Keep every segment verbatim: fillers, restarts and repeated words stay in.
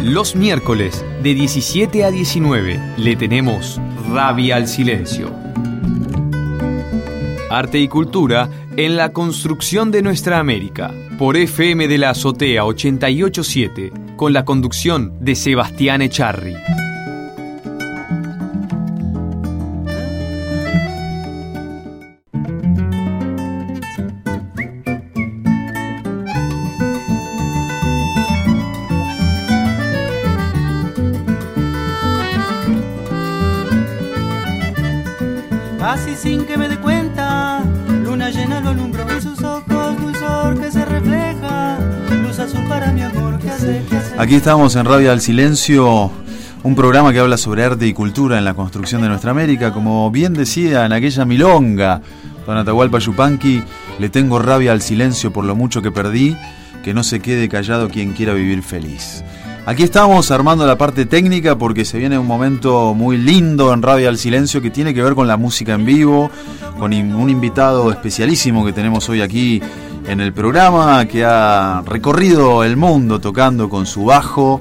Los miércoles de diecisiete a diecinueve le tenemos Rabia al Silencio. Arte y cultura en la construcción de nuestra América. Por F M de la Azotea ochenta y ocho punto siete, con la conducción de Sebastián Echarri. Así sin que me dé cuenta, luna llena lo alumbró en sus ojos, dulzor que se refleja, luz azul para mi amor, ¿qué hace, qué hace? Aquí estamos en Rabia al Silencio, un programa que habla sobre arte y cultura en la construcción de nuestra América. Como bien decía en aquella milonga don Atahualpa Yupanqui, le tengo rabia al silencio por lo mucho que perdí, que no se quede callado quien quiera vivir feliz. Aquí estamos armando la parte técnica porque se viene un momento muy lindo en Rabia al Silencio que tiene que ver con la música en vivo, con un invitado especialísimo que tenemos hoy aquí en el programa, que ha recorrido el mundo tocando con su bajo,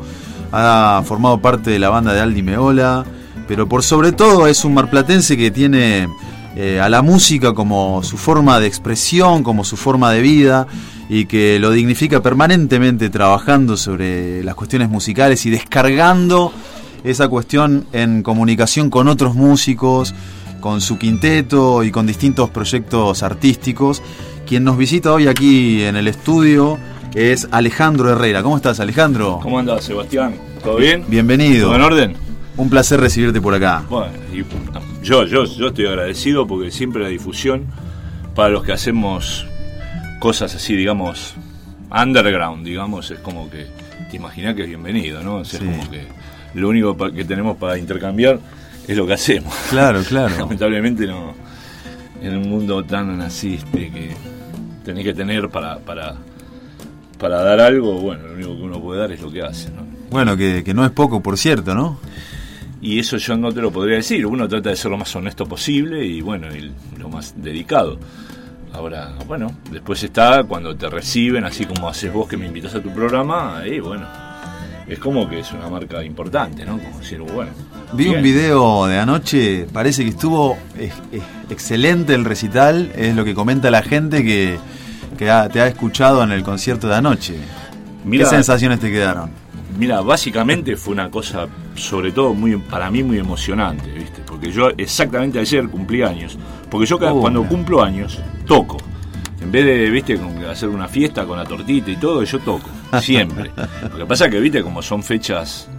ha formado parte de la banda de Aldi Meola, pero por sobre todo es un marplatense que tiene eh, a la música como su forma de expresión, como su forma de vida, y que lo dignifica permanentemente trabajando sobre las cuestiones musicales y descargando esa cuestión en comunicación con otros músicos, con su quinteto y con distintos proyectos artísticos. Quien nos visita hoy aquí en el estudio es Alejandro Herrera. ¿Cómo estás, Alejandro? ¿Cómo andás, Sebastián? ¿Todo bien? Bienvenido. ¿Todo en orden? Un placer recibirte por acá. Bueno, y yo, yo, yo estoy agradecido porque siempre la difusión para los que hacemos cosas así, digamos, underground, digamos, es como que te imaginas que es bienvenido, ¿no? O sea, sí. Es como que lo único que tenemos para intercambiar es lo que hacemos. Claro, claro. Lamentablemente no, en un mundo tan así, este, que tenés que tener para, para, para dar algo, bueno, lo único que uno puede dar es lo que hace, ¿no? Bueno, que, que no es poco, por cierto, ¿no? Y eso yo no te lo podría decir, uno trata de ser lo más honesto posible y bueno, y lo más dedicado. Ahora, bueno, después está cuando te reciben, así como haces vos que me invitas a tu programa, ahí bueno, es como que es una marca importante, ¿no? Como decir, bueno. Vi bien. Un video de anoche, parece que estuvo es, es excelente el recital, es lo que comenta la gente que, que ha, te ha escuchado en el concierto de anoche. Mirá, ¿qué sensaciones te quedaron? Mira, básicamente fue una cosa, sobre todo muy para mí muy emocionante, ¿viste? Porque yo exactamente ayer cumplí años. Porque yo uh, cuando man. cumplo años, toco. En vez de, viste, hacer una fiesta con la tortita y todo, yo toco, siempre. Lo que pasa es que, viste, como son fechas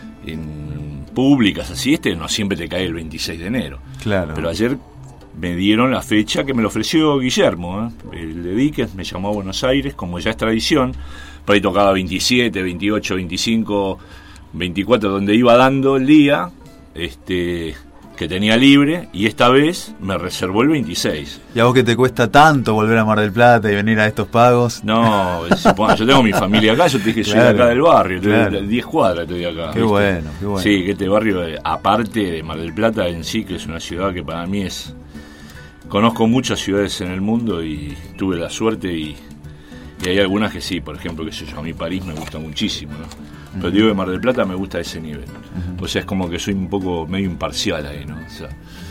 en, públicas así, este no siempre te cae el veintiséis de enero. Claro. Pero ayer me dieron la fecha que me lo ofreció Guillermo, ¿eh? El de Díquez me llamó a Buenos Aires, como ya es tradición. Por ahí tocaba veintisiete, veintiocho, veinticinco, veinticuatro, donde iba dando el día, este, que tenía libre, y esta vez me reservó el veintiséis. ¿Y a vos que te cuesta tanto volver a Mar del Plata y venir a estos pagos? No, bueno, yo tengo mi familia acá, yo te dije que claro, soy de acá del barrio, claro. diez cuadras estoy acá. Qué ¿viste? bueno, qué bueno. Sí, que este barrio, aparte de Mar del Plata en sí, que es una ciudad que para mí es... Conozco muchas ciudades en el mundo y tuve la suerte y... Y hay algunas que sí, por ejemplo, que sé yo, a mí París me gusta muchísimo, ¿no? Pero uh-huh. digo que Mar del Plata me gusta a ese nivel. Uh-huh. O sea, es como que soy un poco medio imparcial ahí, ¿no? O sea,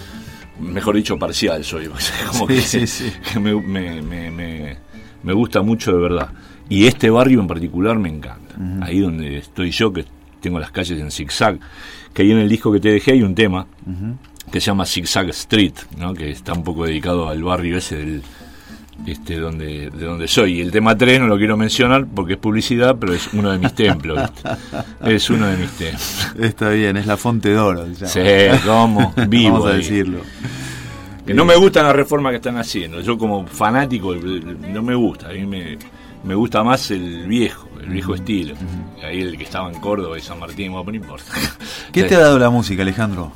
mejor dicho, parcial soy. O sea, como sí, que, sí, sí. que me, me, me, me, me gusta mucho de verdad. Y este barrio en particular me encanta. Uh-huh. Ahí donde estoy yo, que tengo las calles en zigzag, que ahí en el disco que te dejé hay un tema uh-huh. que se llama Zigzag Street, ¿no? Que está un poco dedicado al barrio ese del... Este, donde, de donde soy. Y el tema tres no lo quiero mencionar porque es publicidad, pero es uno de mis templos, ¿viste? Es uno de mis templos. Está bien, es la Fonte de Oro. Sí, como vivo. Vamos a ahí. decirlo. Que no me gustan las reformas que están haciendo. Yo como fanático no me gusta. A mí me, me gusta más el viejo, el viejo uh-huh. estilo. Uh-huh. Ahí el que estaba en Córdoba y San Martín, bueno, no importa. ¿Qué te ha dado la música, Alejandro?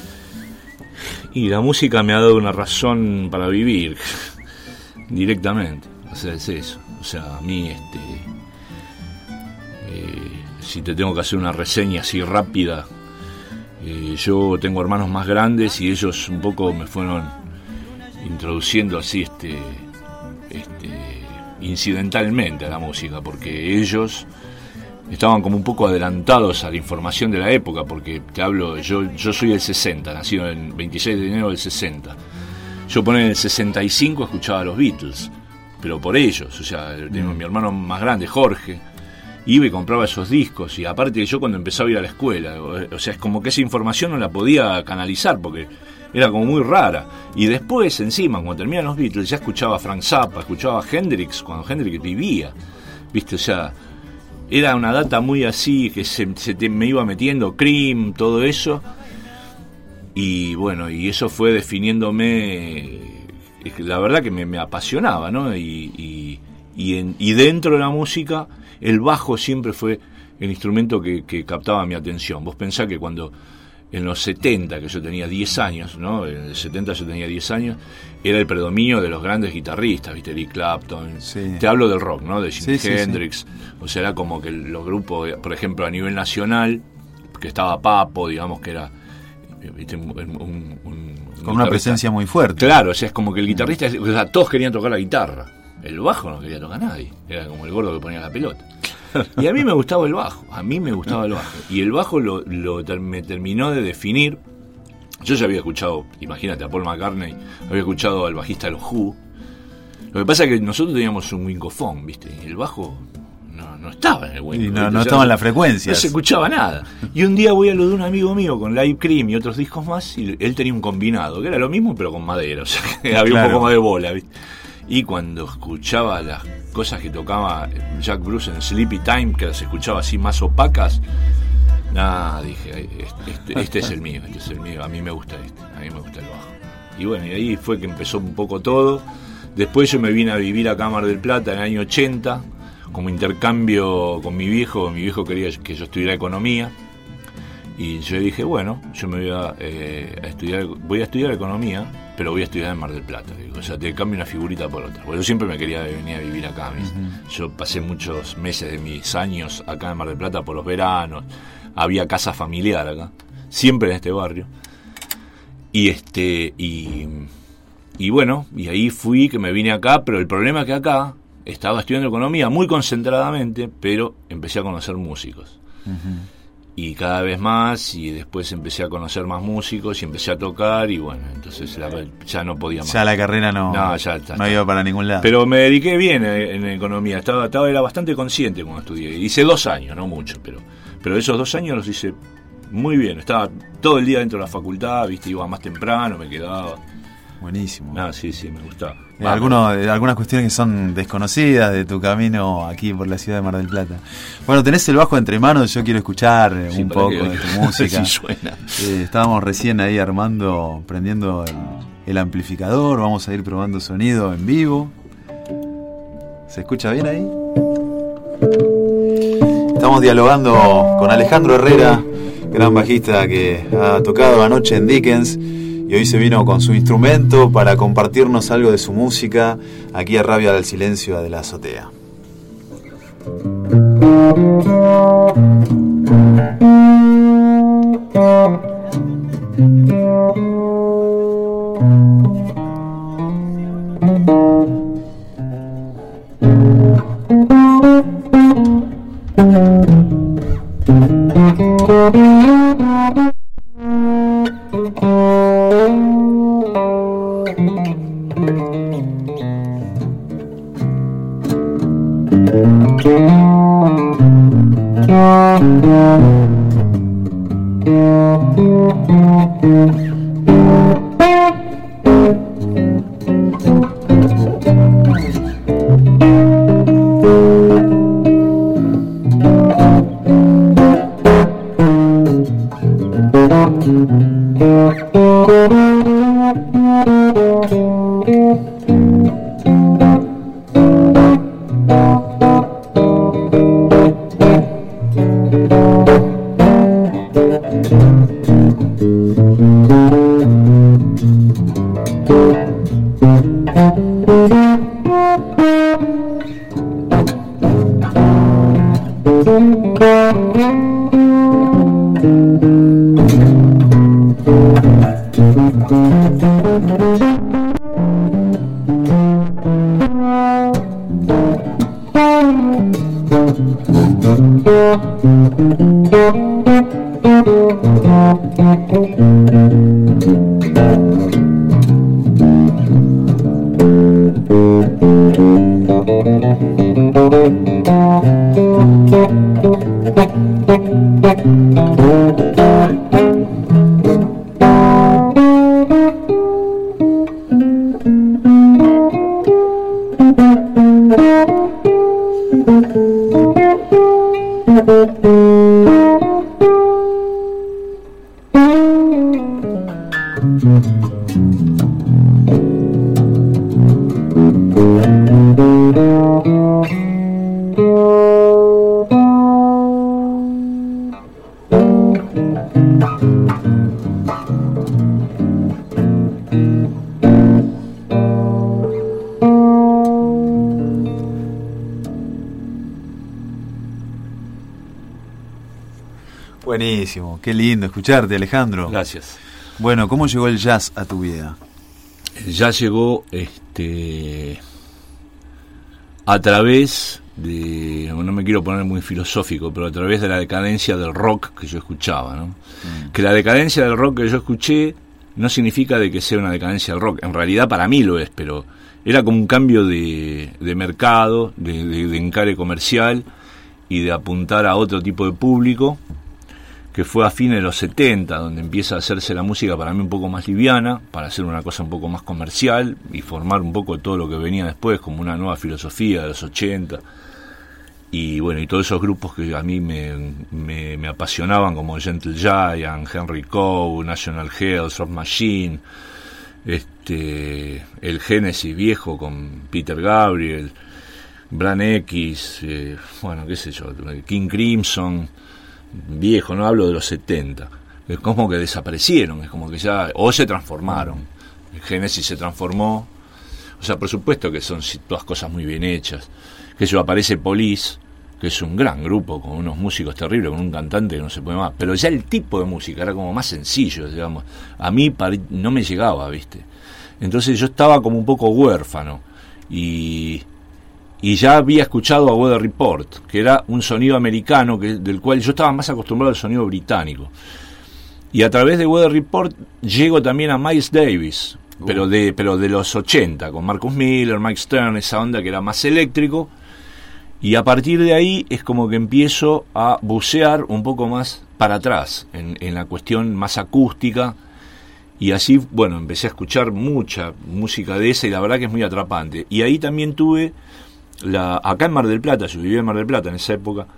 Y la música me ha dado una razón para vivir. Directamente, o sea, es eso. O sea, a mí, este, eh, si te tengo que hacer una reseña así rápida, eh, yo tengo hermanos más grandes y ellos un poco me fueron introduciendo así, este, este, incidentalmente a la música, porque ellos estaban como un poco adelantados a la información de la época, porque te hablo, yo, yo soy del sesenta, nacido el veintiséis de enero del sesenta. Yo ponía en el sesenta y cinco escuchaba a los Beatles, pero por ellos, o sea, tengo mi hermano más grande, Jorge, iba y compraba esos discos, y aparte yo cuando empezaba a ir a la escuela, o sea, es como que esa información no la podía canalizar, porque era como muy rara. Y después, encima, cuando terminan los Beatles, ya escuchaba a Frank Zappa, escuchaba a Hendrix, cuando Hendrix vivía, ¿viste? O sea, era una data muy así, que se, se te, me iba metiendo, Cream, todo eso, y bueno, y eso fue definiéndome, la verdad que me, me apasionaba, ¿no? Y, y, y, en, y dentro de la música, el bajo siempre fue el instrumento que, que captaba mi atención. Vos pensás que cuando en los setenta, que yo tenía diez años, ¿no? En el setenta yo tenía diez años, era el predominio de los grandes guitarristas, ¿viste? Eric Clapton. Sí. Te hablo del rock, ¿no? De Jimi sí, Hendrix. Sí, sí. O sea, era como que los grupos, por ejemplo, a nivel nacional, que estaba Papo, digamos que era, ¿viste? Un, un, un con una presencia muy fuerte. Claro, o sea, es como que el guitarrista, o sea, todos querían tocar la guitarra. El bajo no quería tocar a nadie. Era como el gordo que ponía la pelota. Y a mí me gustaba el bajo, a mí me gustaba el bajo. Y el bajo lo, lo me terminó de definir. Yo ya había escuchado, imagínate, a Paul McCartney, había escuchado al bajista de los Who. Lo que pasa es que nosotros teníamos un wingofón, ¿viste? Y el bajo no, no estaba en el wingofón. No, no estaba en la frecuencia. No se escuchaba nada. Y un día voy a lo de un amigo mío con Live Cream y otros discos más, y él tenía un combinado, que era lo mismo pero con madera, o sea, que había claro. un poco más de bola, ¿viste? Y cuando escuchaba las cosas que tocaba Jack Bruce en Sleepy Time, que las escuchaba así más opacas, nada, dije, este, este, este es el mío, este es el mío, a mí me gusta este, a mí me gusta el bajo. Y bueno, y ahí fue que empezó un poco todo. Después yo me vine a vivir a Mar del Plata en el año ochenta, como intercambio con mi viejo. Mi viejo quería que yo estudiara economía, y yo dije, bueno, yo me voy a, eh, a estudiar, voy a estudiar economía, pero voy a estudiar en Mar del Plata. Digo, o sea, te cambio una figurita por otra. Porque yo siempre me quería venir a vivir acá. Uh-huh. Yo pasé muchos meses de mis años acá en Mar del Plata por los veranos. Había casa familiar acá, siempre en este barrio. Y este y, y bueno, y ahí fui, que me vine acá, pero el problema es que acá estaba estudiando economía muy concentradamente, pero empecé a conocer músicos. Uh-huh. Y cada vez más, y después empecé a conocer más músicos y empecé a tocar, y bueno, entonces la, ya no podía más. Ya la carrera no, no, ya está, no iba para ningún lado. Pero me dediqué bien en, en economía, estaba, estaba era bastante consciente cuando estudié. Hice dos años, no mucho, pero, pero esos dos años los hice muy bien. Estaba todo el día dentro de la facultad, viste, iba más temprano, me quedaba. Buenísimo. Ah, sí, sí, me gustaba. Eh, algunos, algunas cuestiones que son desconocidas de tu camino aquí por la ciudad de Mar del Plata. Bueno, tenés el bajo entre manos, yo quiero escuchar sí, un poco que, de tu música. Sí suena. Eh, estábamos recién ahí armando, prendiendo el, el amplificador, vamos a ir probando sonido en vivo. ¿Se escucha bien ahí? Estamos dialogando con Alejandro Herrera, gran bajista que ha tocado anoche en Dickens. Y hoy se vino con su instrumento para compartirnos algo de su música aquí a Rabia del Silencio de la Azotea. Buenísimo, qué lindo escucharte, Alejandro. Gracias. Bueno, ¿cómo llegó el jazz a tu vida? El jazz llegó este, a través de, no me quiero poner muy filosófico, pero a través de la decadencia del rock que yo escuchaba, ¿no? Mm. Que la decadencia del rock que yo escuché no significa de que sea una decadencia del rock, en realidad para mí lo es, pero era como un cambio de, de mercado, de, de, de encare comercial y de apuntar a otro tipo de público, que fue a fines de los setenta, donde empieza a hacerse la música para mí un poco más liviana, para hacer una cosa un poco más comercial y formar un poco todo lo que venía después, como una nueva filosofía de los ochenta. Y bueno, y todos esos grupos que a mí me, me, me apasionaban, como Gentle Giant, Henry Cow, National Health, Soft Machine, este, el Genesis viejo con Peter Gabriel, Brand X, eh, bueno, qué sé yo, King Crimson, viejo, no hablo de los setenta, es como que desaparecieron, es como que ya, o se transformaron, el Genesis se transformó, o sea, por supuesto que son todas cosas muy bien hechas, que eso aparece Police, que es un gran grupo con unos músicos terribles, con un cantante que no se puede más, pero ya el tipo de música era como más sencillo, digamos, a mí no me llegaba, ¿viste? Entonces yo estaba como un poco huérfano, y y ya había escuchado a Weather Report, que era un sonido americano que, del cual yo estaba más acostumbrado al sonido británico, y a través de Weather Report llego también a Miles Davis, uh. pero de pero de los ochenta, con Marcus Miller, Mike Stern, esa onda que era más eléctrico, y a partir de ahí es como que empiezo a bucear un poco más para atrás, en, en la cuestión más acústica, y así, bueno, empecé a escuchar mucha música de esa, y la verdad que es muy atrapante, y ahí también tuve La, acá en Mar del Plata, yo vivía en Mar del Plata en esa época,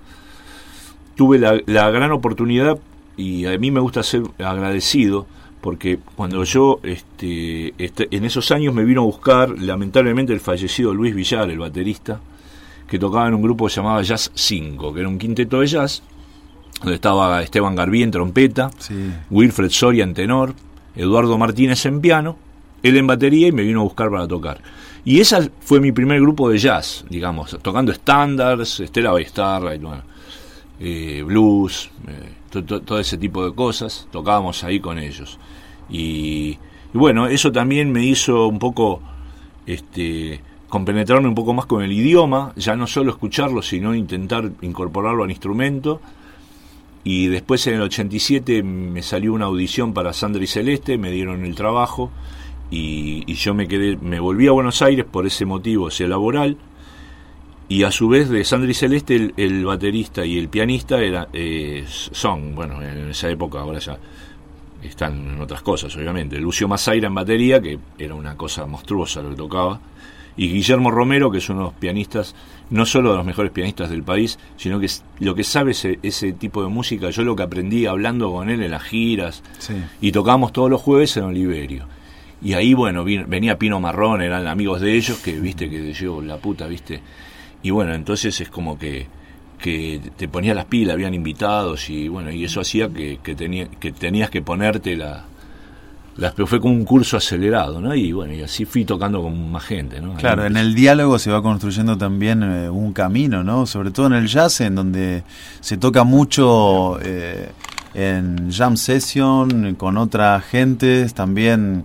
tuve la, la gran oportunidad, y a mí me gusta ser agradecido, porque cuando yo este, este, en esos años me vino a buscar lamentablemente el fallecido Luis Villar, el baterista, que tocaba en un grupo que se llamaba Jazz cinco, que era un quinteto de jazz, donde estaba Esteban Garbí en trompeta, sí. Wilfred Soria en tenor, Eduardo Martínez en piano, él en batería, y me vino a buscar para tocar. Y ese fue mi primer grupo de jazz, digamos, tocando estándares, Stella by Starlight, bueno, eh, blues, eh, to, to, todo ese tipo de cosas, tocábamos ahí con ellos. Y, y bueno, eso también me hizo un poco este, compenetrarme un poco más con el idioma, ya no solo escucharlo, sino intentar incorporarlo al instrumento. Y después en el ochenta y siete me salió una audición para Sandra y Celeste, me dieron el trabajo. Y, y yo me quedé, me volví a Buenos Aires por ese motivo, ese laboral, y a su vez de Sandra y Celeste el, el baterista y el pianista era, eh, son, bueno, en esa época, ahora ya están en otras cosas obviamente, Lucio Masaira en batería, que era una cosa monstruosa lo que tocaba, y Guillermo Romero, que es uno de los pianistas, no solo de los mejores pianistas del país, sino que lo que sabe ese, ese tipo de música, yo lo que aprendí hablando con él en las giras, sí. Y tocábamos todos los jueves en Oliverio. Y ahí, bueno, venía Pino Marrón, eran amigos de ellos, que, viste, que yo, la puta, viste. Y bueno, entonces es como que, que te ponía las pilas, habían invitados, y bueno, y eso hacía que, que, tenía, que tenías que ponerte la, las, pero fue como un curso acelerado, ¿no? Y bueno, y así fui tocando con más gente, ¿no? Claro, en el diálogo se va construyendo también eh, un camino, ¿no? Sobre todo en el jazz, en donde se toca mucho eh, en jam session, con otras gentes, también...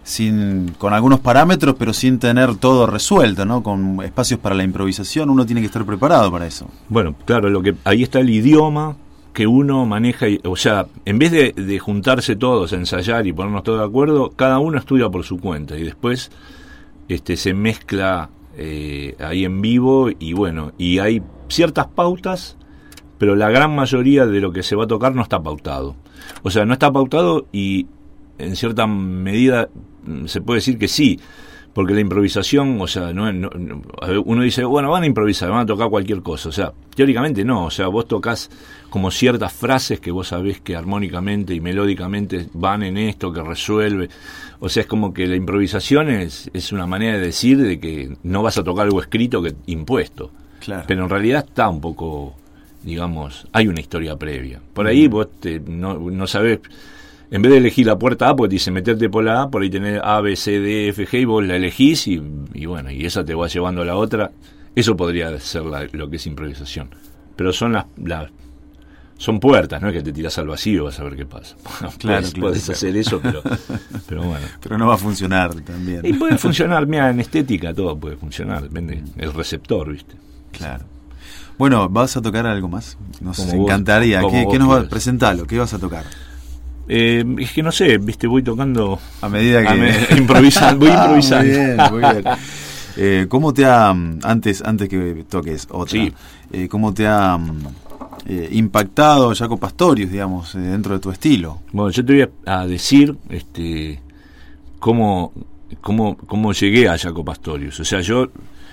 sin con algunos parámetros, pero sin tener todo resuelto, ¿no? Con espacios para la improvisación, uno tiene que estar preparado para eso. Bueno, claro, lo que ahí está el idioma que uno maneja, y, o sea, en vez de, de juntarse todos, ensayar y ponernos todos de acuerdo, cada uno estudia por su cuenta y después este se mezcla eh, ahí en vivo y bueno, y hay ciertas pautas, pero la gran mayoría de lo que se va a tocar no está pautado. O sea, no está pautado y en cierta medida se puede decir que sí, porque la improvisación, o sea, no, no, no, uno dice, bueno, van a improvisar, van a tocar cualquier cosa, o sea, teóricamente no, o sea, vos tocas como ciertas frases que vos sabés que armónicamente y melódicamente van en esto, que resuelve, o sea, es como que la improvisación es, es una manera de decir de que no vas a tocar algo escrito que impuesto, claro. Pero en realidad está un poco, digamos, hay una historia previa, por ahí mm. vos te, no, no sabés. En vez de elegir la puerta A, pues te dice meterte por la A, por ahí tenés A, B, C, D, F, G, y vos la elegís y, y bueno, y esa te va llevando a la otra. Eso podría ser la, lo que es improvisación. Pero son las, las son puertas, no es que te tirás al vacío y vas a ver qué pasa. Bueno, claro, puedes, claro, puedes claro. hacer eso, pero, pero bueno. Pero no va a funcionar también. Y puede funcionar, mira, en estética todo puede funcionar, depende el receptor, ¿viste? Claro. Bueno, ¿vas a tocar algo más? Nos Como encantaría. vos, ¿Qué, vos ¿qué nos va a quieras. presentarlo? ¿Qué vas a tocar? Eh, es que no sé, viste, voy tocando A medida que... a me, improvisando, voy improvisando. Ah, muy bien, muy bien. Eh, ¿Cómo te ha, antes antes que toques otra, Sí. eh, cómo te ha eh, impactado Jaco Pastorius, digamos, eh, dentro de tu estilo? Bueno, yo te voy a, a decir este cómo, cómo, cómo llegué a Jaco Pastorius. O sea, yo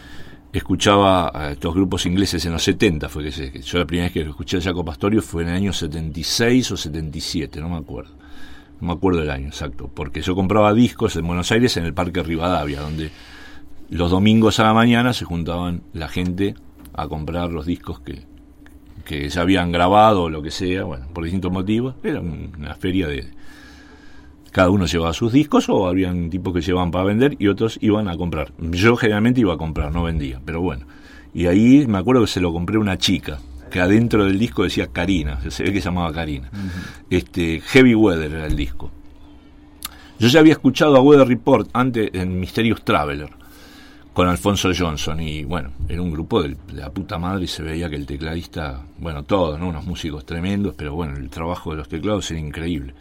escuchaba a estos grupos ingleses en los setenta, fue que, se, que yo la primera vez que escuché a Jaco Pastorius fue en el año setenta y seis o setenta y siete, no me acuerdo. No me acuerdo del año exacto, porque yo compraba discos en Buenos Aires en el Parque Rivadavia, donde los domingos a la mañana se juntaban la gente a comprar los discos que, que ya habían grabado o lo que sea, bueno, por distintos motivos. Era una feria de... Cada uno llevaba sus discos o habían tipos que llevaban para vender y otros iban a comprar. Yo generalmente iba a comprar, no vendía, pero bueno. Y ahí me acuerdo que se lo compré a una chica, que adentro del disco decía Karina, se ve que se llamaba Karina. Uh-huh. Este, Heavy Weather era el disco. Yo ya había escuchado a Weather Report antes en Mysterious Traveler, con Alfonso Johnson, y bueno, era un grupo de, de la puta madre y se veía que el tecladista, bueno, todos, ¿no? Unos músicos tremendos, pero bueno, el trabajo de los teclados era increíble.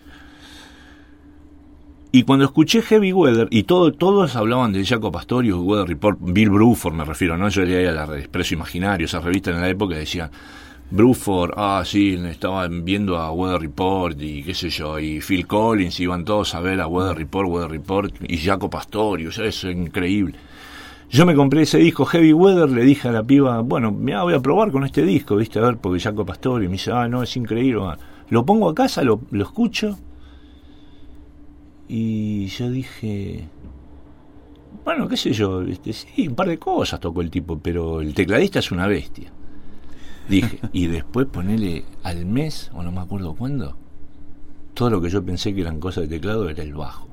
Y cuando escuché Heavy Weather, y todo, todos hablaban de Jaco Pastorius, Weather Report, Bill Bruford me refiero, ¿no? Yo leía la Expreso Imaginario, esa revista en la época decían, Bruford, ah, sí, estaban viendo a Weather Report y qué sé yo, y Phil Collins, iban todos a ver a Weather Report, Weather Report, y Jaco Pastorius, eso es increíble. Yo me compré ese disco Heavy Weather, le dije a la piba, bueno, mira, voy a probar con este disco, viste, a ver, porque Jaco Pastorius, me dice, ah, no, es increíble, man. Lo pongo a casa, lo, lo escucho, y yo dije, bueno, qué sé yo, este, sí, un par de cosas tocó el tipo, pero el tecladista es una bestia. Dije, y después ponele al mes, o no me acuerdo cuándo, todo lo que yo pensé que eran cosas de teclado era el bajo.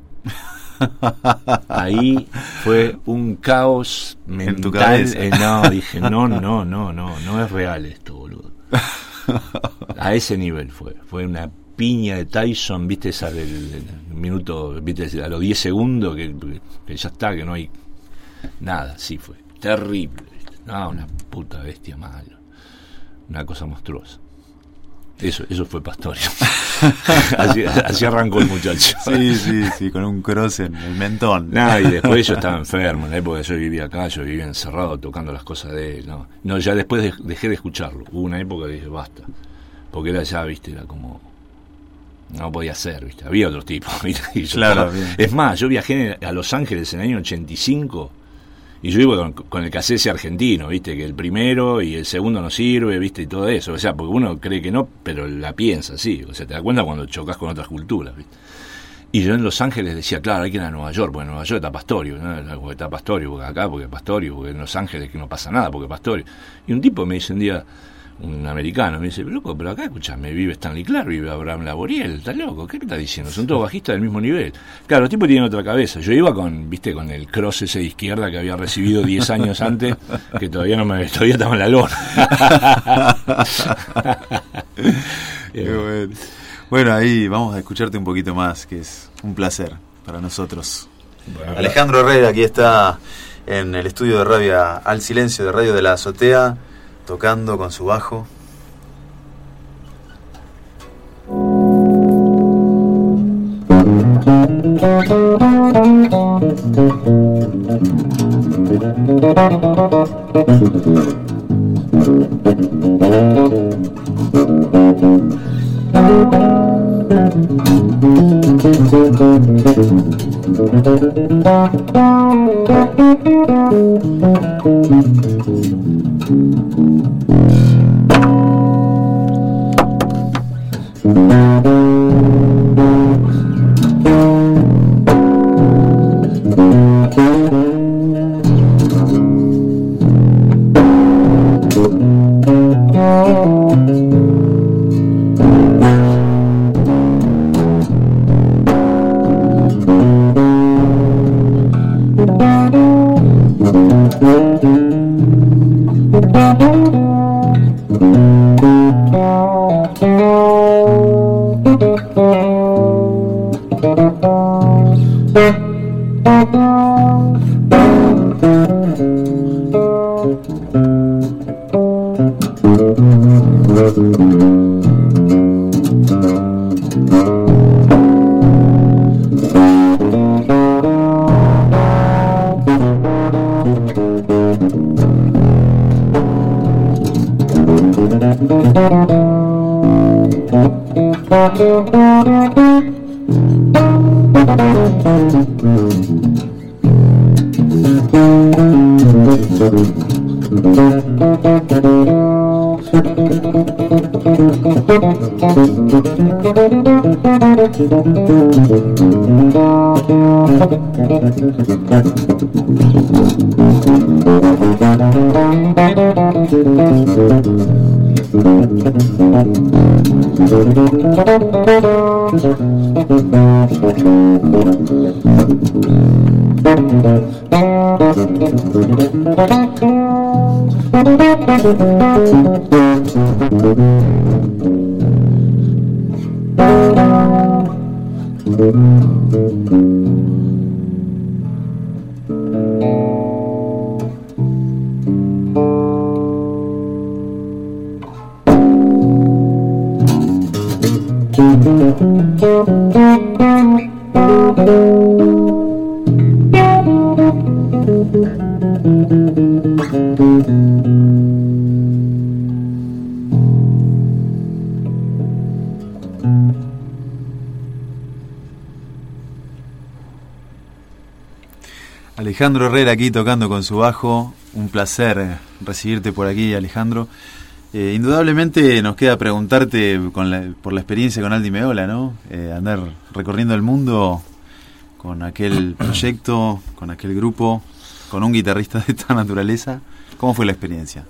Ahí fue un caos mental. En tu cabeza. Eh, no, dije, no, no, no, no, no es real esto, boludo. A ese nivel fue, fue una piña de Tyson, viste, esa del, del minuto, viste, a los diez segundos, que, que ya está, que no hay nada, sí fue, terrible, ¿viste? No, una puta bestia malo, una cosa monstruosa. Eso, eso fue Pastorius. así, así arrancó el muchacho. Sí, sí, sí, con un cross en el mentón. No, y después yo estaba enfermo, en la época que yo vivía acá, yo vivía encerrado tocando las cosas de él. No, no ya después de, dejé de escucharlo. Hubo una época que dije, basta. Porque era ya, viste, era como... No podía ser, viste. Había otros tipos, ¿viste? Y yo claro, estaba, es más, yo viajé a Los Ángeles en el año ochenta y cinco y yo iba con, con el cassette argentino, viste, que el primero y el segundo no sirve, viste, y todo eso. O sea, porque uno cree que no, pero la piensa, sí. O sea, te das cuenta cuando chocas con otras culturas, viste. Y yo en Los Ángeles decía, claro, hay que ir a Nueva York, porque en Nueva York está Pastorius, ¿no? Porque está Pastorius, porque acá, porque Pastorius, porque en Los Ángeles que no pasa nada, porque Pastorius. Y un tipo me dice un día, un americano, me dice, loco, pero acá, escuchame, vive Stanley Clark, vive Abraham Laboriel, está loco, ¿qué me está diciendo? Son todos bajistas del mismo nivel. Claro, los tipos tienen otra cabeza. Yo iba con, viste, con el cross ese de izquierda que había recibido diez años antes, que todavía no me, todavía estaba en la lona. Qué bueno. Bueno, ahí vamos a escucharte un poquito más, que es un placer para nosotros. Bueno, Alejandro Herrera, aquí está en el estudio de Radio Al Silencio de Radio de la Azotea, tocando con su bajo. Alejandro Herrera aquí tocando con su bajo. Un placer recibirte por aquí, Alejandro. Eh, indudablemente nos queda preguntarte con la, por la experiencia con Aldi Meola, ¿no? Eh, andar recorriendo el mundo con aquel proyecto, con aquel grupo, con un guitarrista de esta naturaleza. ¿Cómo fue la experiencia?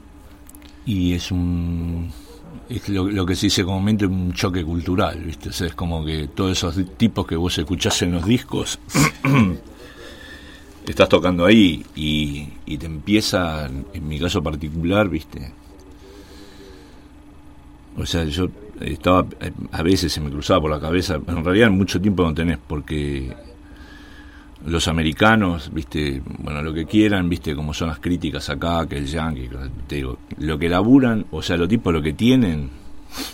Y es un... es lo, lo que se dice comúnmente un choque cultural, ¿viste? O sea, es como que todos esos tipos que vos escuchás en los discos... estás tocando ahí y, y te empieza, en mi caso particular, ¿viste? O sea, yo estaba, a veces se me cruzaba por la cabeza, en realidad mucho tiempo no tenés, porque los americanos, ¿viste? Bueno, lo que quieran, ¿viste? Como son las críticas acá, que el yankee, te digo, lo que laburan, o sea, los tipos lo que tienen...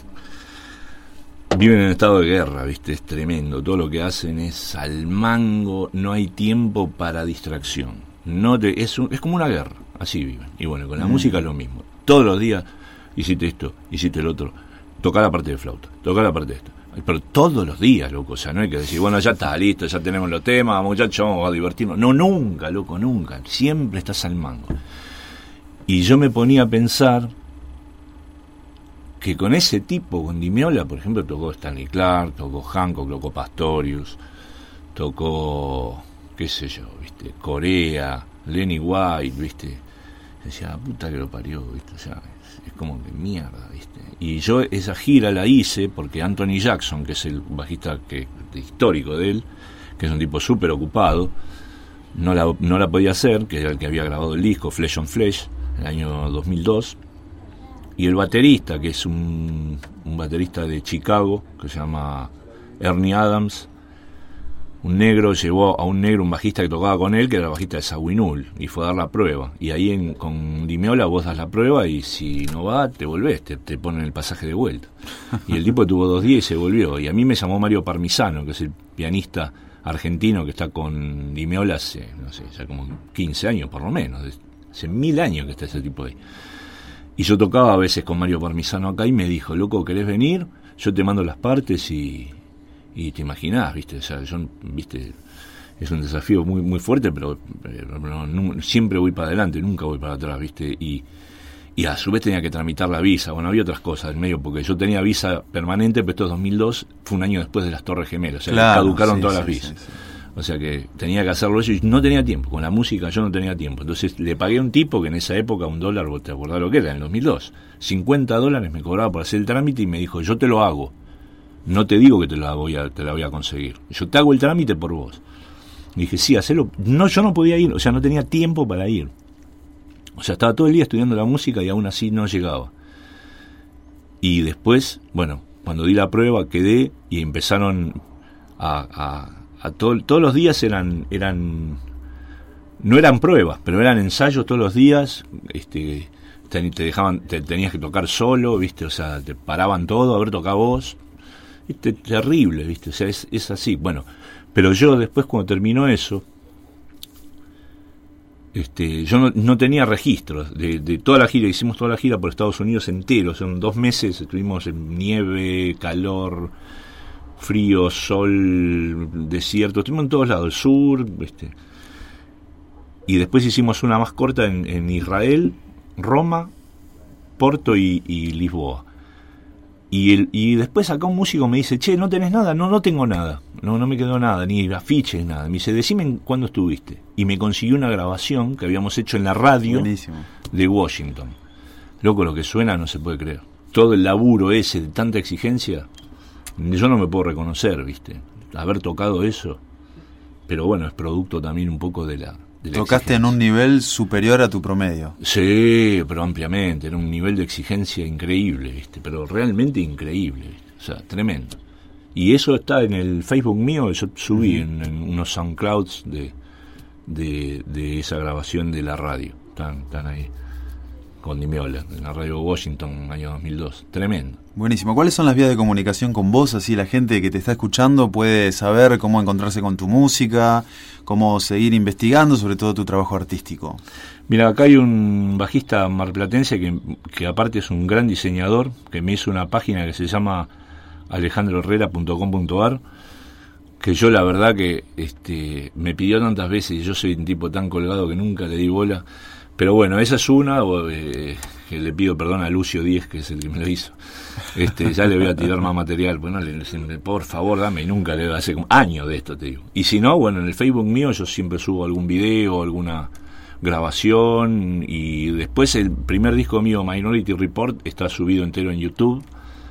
viven en estado de guerra, ¿viste? Es tremendo. Todo lo que hacen es al mango, no hay tiempo para distracción. No te, es, un, es como una guerra, así viven. Y bueno, con la mm. música es lo mismo. Todos los días hiciste esto, hiciste el otro. Tocar la parte de flauta, tocar la parte de esto. Pero todos los días, loco. O sea, no hay que decir, bueno, ya está, listo, ya tenemos los temas, muchachos, vamos a divertirnos. No, nunca, loco, nunca. Siempre estás al mango. Y yo me ponía a pensar... que con ese tipo, con Di Meola, por ejemplo, tocó Stanley Clarke, tocó Hancock, tocó Pastorius, tocó, qué sé yo, ¿viste? Corea, Lenny White, ¿viste? Decía, la puta que lo parió, ¿viste? O sea, es, es como que mierda, ¿viste? Y yo esa gira la hice porque Anthony Jackson, que es el bajista que, histórico de él, que es un tipo súper ocupado, no la, no la podía hacer, que era el que había grabado el disco Flesh on Flesh, en el año dos mil dos. Y el baterista, que es un, un baterista de Chicago, que se llama Ernie Adams, un negro llevó a un negro, un bajista que tocaba con él, que era el bajista de Sawinul, y fue a dar la prueba. Y ahí en, con Di Meola vos das la prueba y si no va, te volvés, te, te ponen el pasaje de vuelta. Y el tipo tuvo dos días y se volvió. Y a mí me llamó Mario Parmisano, que es el pianista argentino que está con Di Meola hace, no sé, ya como quince años por lo menos, hace mil años que está ese tipo ahí. Y yo tocaba a veces con Mario Parmisano acá y me dijo, loco, ¿querés venir? Yo te mando las partes y, y te imaginás, ¿viste? O sea, yo, ¿viste? Es un desafío muy muy fuerte, pero, pero no, no, siempre voy para adelante, nunca voy para atrás, ¿viste? Y, y a su vez tenía que tramitar la visa, bueno, había otras cosas en medio, porque yo tenía visa permanente, pero esto es dos mil dos, fue un año después de las Torres Gemelas, o sea, claro, caducaron sí, todas sí, las visas. Sí, sí. O sea que tenía que hacerlo eso y no tenía tiempo, con la música yo no tenía tiempo. Entonces le pagué a un tipo que en esa época un dólar, ¿te acordás lo que era? En el dos mil dos, cincuenta dólares me cobraba por hacer el trámite y me dijo, yo te lo hago, no te digo que te la voy a, te la voy a conseguir, yo te hago el trámite por vos. Y dije, sí, hacelo. No, yo no podía ir, o sea, no tenía tiempo para ir. O sea, estaba todo el día estudiando la música y aún así no llegaba. Y después, bueno, cuando di la prueba quedé y empezaron a... a, a todo, todos los días eran... eran no eran pruebas, pero eran ensayos todos los días. Este, te, te dejaban, te, tenías que tocar solo, ¿viste? O sea, te paraban todo, a ver, tocá vos. ¿Viste? Terrible, ¿viste? O sea, es, es así. Bueno, pero yo después cuando terminó eso... Este, yo no, no tenía registros de, de toda la gira, hicimos toda la gira por Estados Unidos entero, son dos meses, estuvimos en nieve, calor, frío, sol, desierto, estuvimos en todos lados, el sur, este, y después hicimos una más corta en, en Israel, Roma, Porto y, y Lisboa. Y, el, y después acá un músico me dice, che, ¿no tenés nada? No, no tengo nada, no, no me quedó nada, ni afiches, nada. Me dice, decime cuándo estuviste. Y me consiguió una grabación que habíamos hecho en la radio Buenísimo. De Washington. Loco, lo que suena no se puede creer. Todo el laburo ese de tanta exigencia, yo no me puedo reconocer, ¿viste? Haber tocado eso. Pero bueno, es producto también un poco de la... Tocaste en un nivel superior a tu promedio. Sí, pero ampliamente, era un nivel de exigencia increíble, ¿viste? Pero realmente increíble, ¿viste? O sea, tremendo. Y eso está en el Facebook mío, yo subí uh-huh. en, en unos SoundClouds de, de, de esa grabación de la radio. Están, están ahí, con Di Meola, en la radio Washington, año dos mil dos. Tremendo. Buenísimo. ¿Cuáles son las vías de comunicación con vos? Así la gente que te está escuchando puede saber cómo encontrarse con tu música, cómo seguir investigando, sobre todo tu trabajo artístico. Mira, acá hay un bajista marplatense que, que aparte es un gran diseñador, que me hizo una página que se llama alejandro herrera punto com punto a r, que yo la verdad que este me pidió tantas veces y yo soy un tipo tan colgado que nunca le di bola. Pero bueno, esa es una, eh, que le pido perdón a Lucio Díez, que es el que me lo hizo. Este, ya le voy a tirar más material, pues no, le, le, por favor, dame, y nunca le hace como años de esto, te digo. Y si no, bueno, en el Facebook mío yo siempre subo algún video, alguna grabación, y después el primer disco mío, Minority Report, está subido entero en YouTube.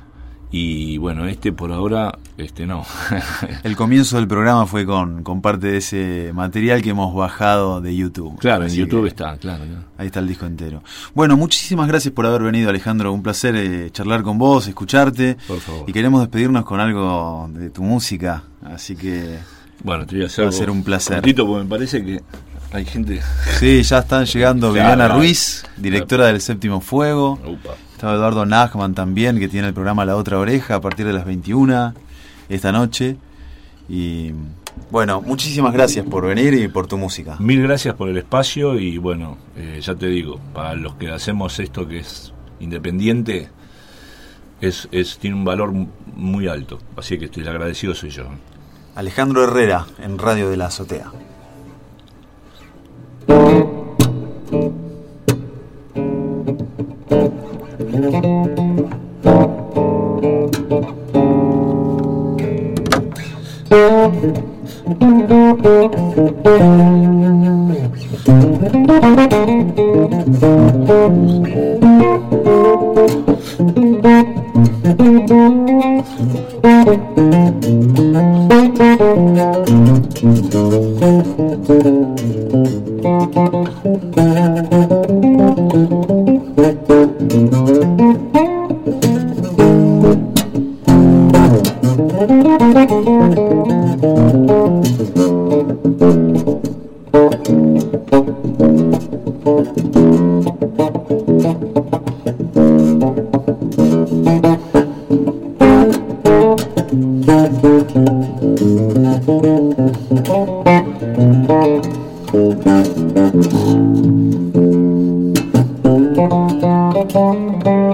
Y bueno, este por ahora, este no. El comienzo del programa fue con, con parte de ese material que hemos bajado de YouTube. Claro, en YouTube está, claro, claro. Ahí está el disco entero. Bueno, muchísimas gracias por haber venido, Alejandro. Un placer eh, charlar con vos, escucharte. Por favor. Y queremos despedirnos con algo de tu música, así que... Bueno, te voy a hacer, va a ser un placer. Cortito, porque me parece que hay gente... Sí, ya están llegando claro, Viviana claro. Ruiz, directora claro. del Séptimo Fuego. Upa. Estaba Eduardo Nachman también, que tiene el programa La Otra Oreja a partir de las veintiuna esta noche. Y bueno, muchísimas gracias por venir y por tu música. Mil gracias por el espacio y bueno, eh, ya te digo, para los que hacemos esto que es independiente, es, es tiene un valor muy alto. Así que el agradecido soy yo. Alejandro Herrera, en Radio de la Azotea.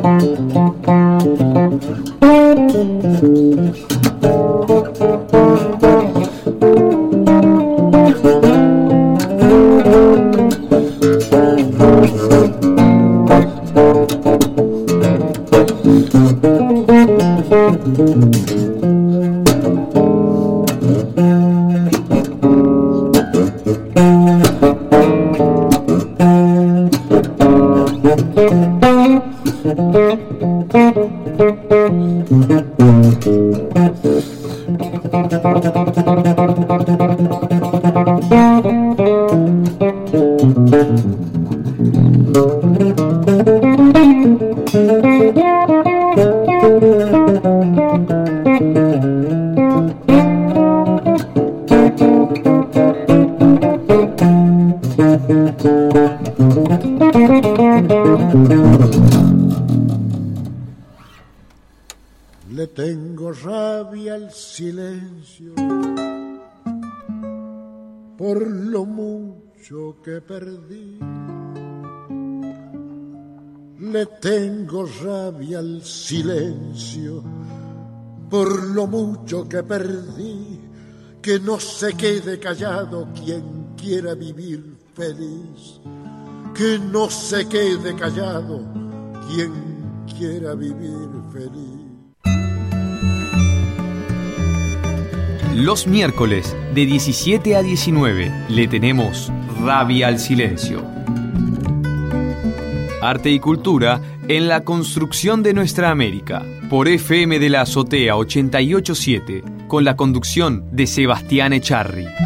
Le tengo rabia al silencio por lo mucho que perdí. Le tengo rabia al silencio por lo mucho que perdí. Que no se quede callado quien quiera vivir feliz. Que no se quede callado quien quiera vivir feliz. Los miércoles de diecisiete a diecinueve le tenemos Rabia al Silencio. Arte y cultura en la construcción de nuestra América. Por F M de la Azotea ochenta y ocho punto siete con la conducción de Sebastián Echarri.